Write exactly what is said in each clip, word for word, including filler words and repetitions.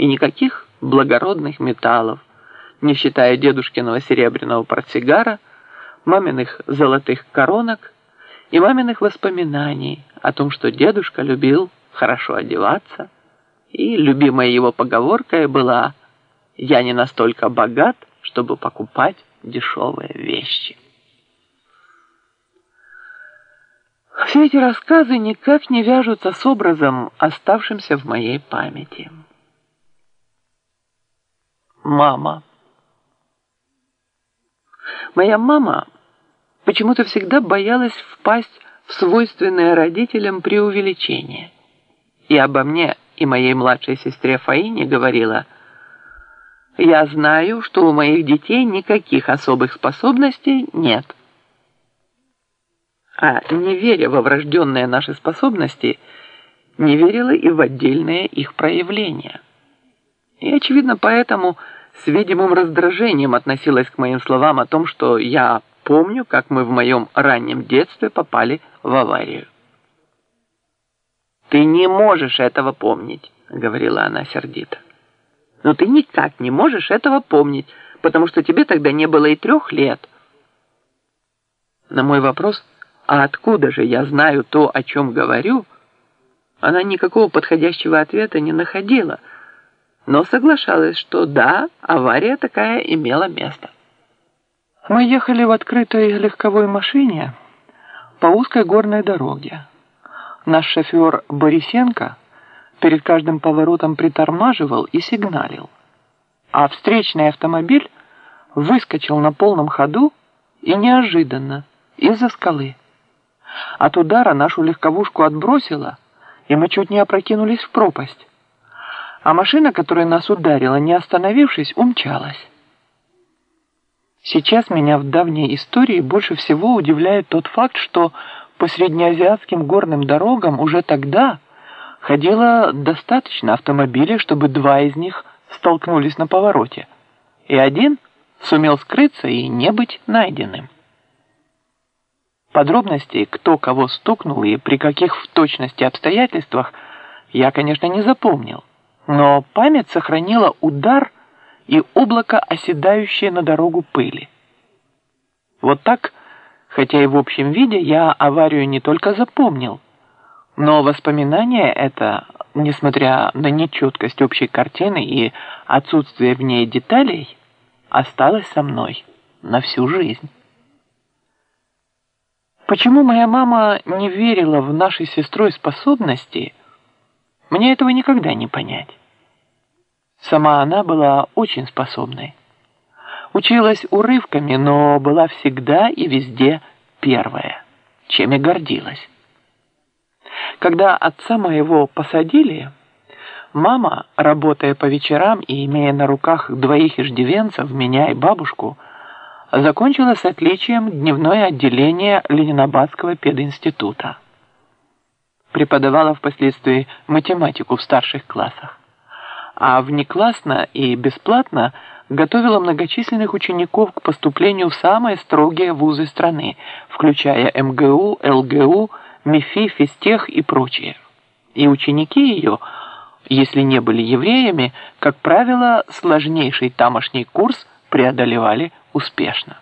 и никаких благородных металлов, не считая дедушкиного серебряного портсигара, маминых золотых коронок и маминых воспоминаний о том, что дедушка любил хорошо одеваться, и любимая его поговорка была: «Я не настолько богат, чтобы покупать дешевые вещи». Все эти рассказы никак не вяжутся с образом, оставшимся в моей памяти. Мама. Моя мама почему-то всегда боялась впасть в свойственное родителям преувеличение. И обо мне и моей младшей сестре Фаине говорила: «Я знаю, что у моих детей никаких особых способностей нет». А не веря во врожденные наши способности, не верила и в отдельные их проявления. И, очевидно, поэтому с видимым раздражением относилась к моим словам о том, что я помню, как мы в моем раннем детстве попали в аварию. «Ты не можешь этого помнить», — говорила она сердито. «Но ты никак не можешь этого помнить, потому что тебе тогда не было и трех лет». На мой вопрос: «А откуда же я знаю то, о чем говорю?», она никакого подходящего ответа не находила, но соглашалась, что да, авария такая имела место. Мы ехали в открытой легковой машине по узкой горной дороге. Наш шофер Борисенко перед каждым поворотом притормаживал и сигналил, а встречный автомобиль выскочил на полном ходу и неожиданно из-за скалы. От удара нашу легковушку отбросило, и мы чуть не опрокинулись в пропасть. А машина, которая нас ударила, не остановившись, умчалась. Сейчас меня в давней истории больше всего удивляет тот факт, что по среднеазиатским горным дорогам уже тогда ходило достаточно автомобилей, чтобы два из них столкнулись на повороте, и один сумел скрыться и не быть найденным. Подробностей, кто кого стукнул и при каких в точности обстоятельствах, я, конечно, не запомнил, но память сохранила удар и облако, оседающее на дорогу пыли. Вот так, хотя и в общем виде, я аварию не только запомнил, но воспоминание это, несмотря на нечеткость общей картины и отсутствие в ней деталей, осталось со мной на всю жизнь. Почему моя мама не верила в наши с сестрой способности, мне этого никогда не понять. Сама она была очень способной. Училась урывками, но была всегда и везде первая, чем и гордилась. Когда отца моего посадили, мама, работая по вечерам и имея на руках двоих иждивенцев, меня и бабушку, закончила с отличием дневное отделение Ленинабадского пединститута. Преподавала впоследствии математику в старших классах, а внеклассно и бесплатно готовила многочисленных учеников к поступлению в самые строгие вузы страны, включая эм гэ у, эл гэ у, МИФИ, Физтех и прочее. И ученики ее, если не были евреями, как правило, сложнейший тамошний курс преодолевали успешно.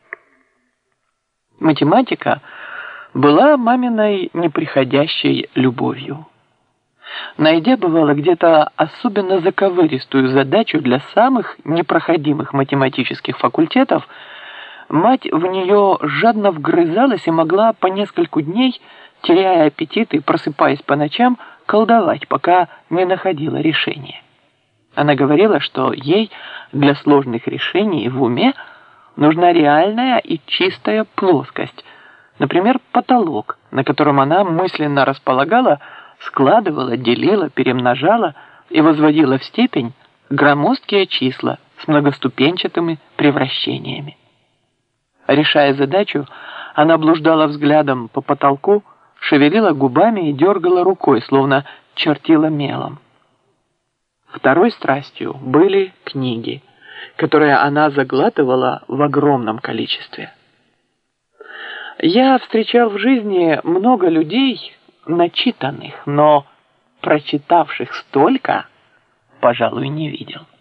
Математика была маминой неприходящей любовью. Найдя, бывало, где-то особенно заковыристую задачу для самых непроходимых математических факультетов, мать в нее жадно вгрызалась и могла по нескольку дней, теряя аппетит и просыпаясь по ночам, колдовать, пока не находила решения. Она говорила, что ей для сложных решений в уме нужна реальная и чистая плоскость, например, потолок, на котором она мысленно располагала, складывала, делила, перемножала и возводила в степень громоздкие числа с многоступенчатыми превращениями. Решая задачу, она блуждала взглядом по потолку, шевелила губами и дергала рукой, словно чертила мелом. Второй страстью были книги, которые она заглатывала в огромном количестве. Я встречал в жизни много людей, начитанных, но прочитавших столько пожалуй, не видел.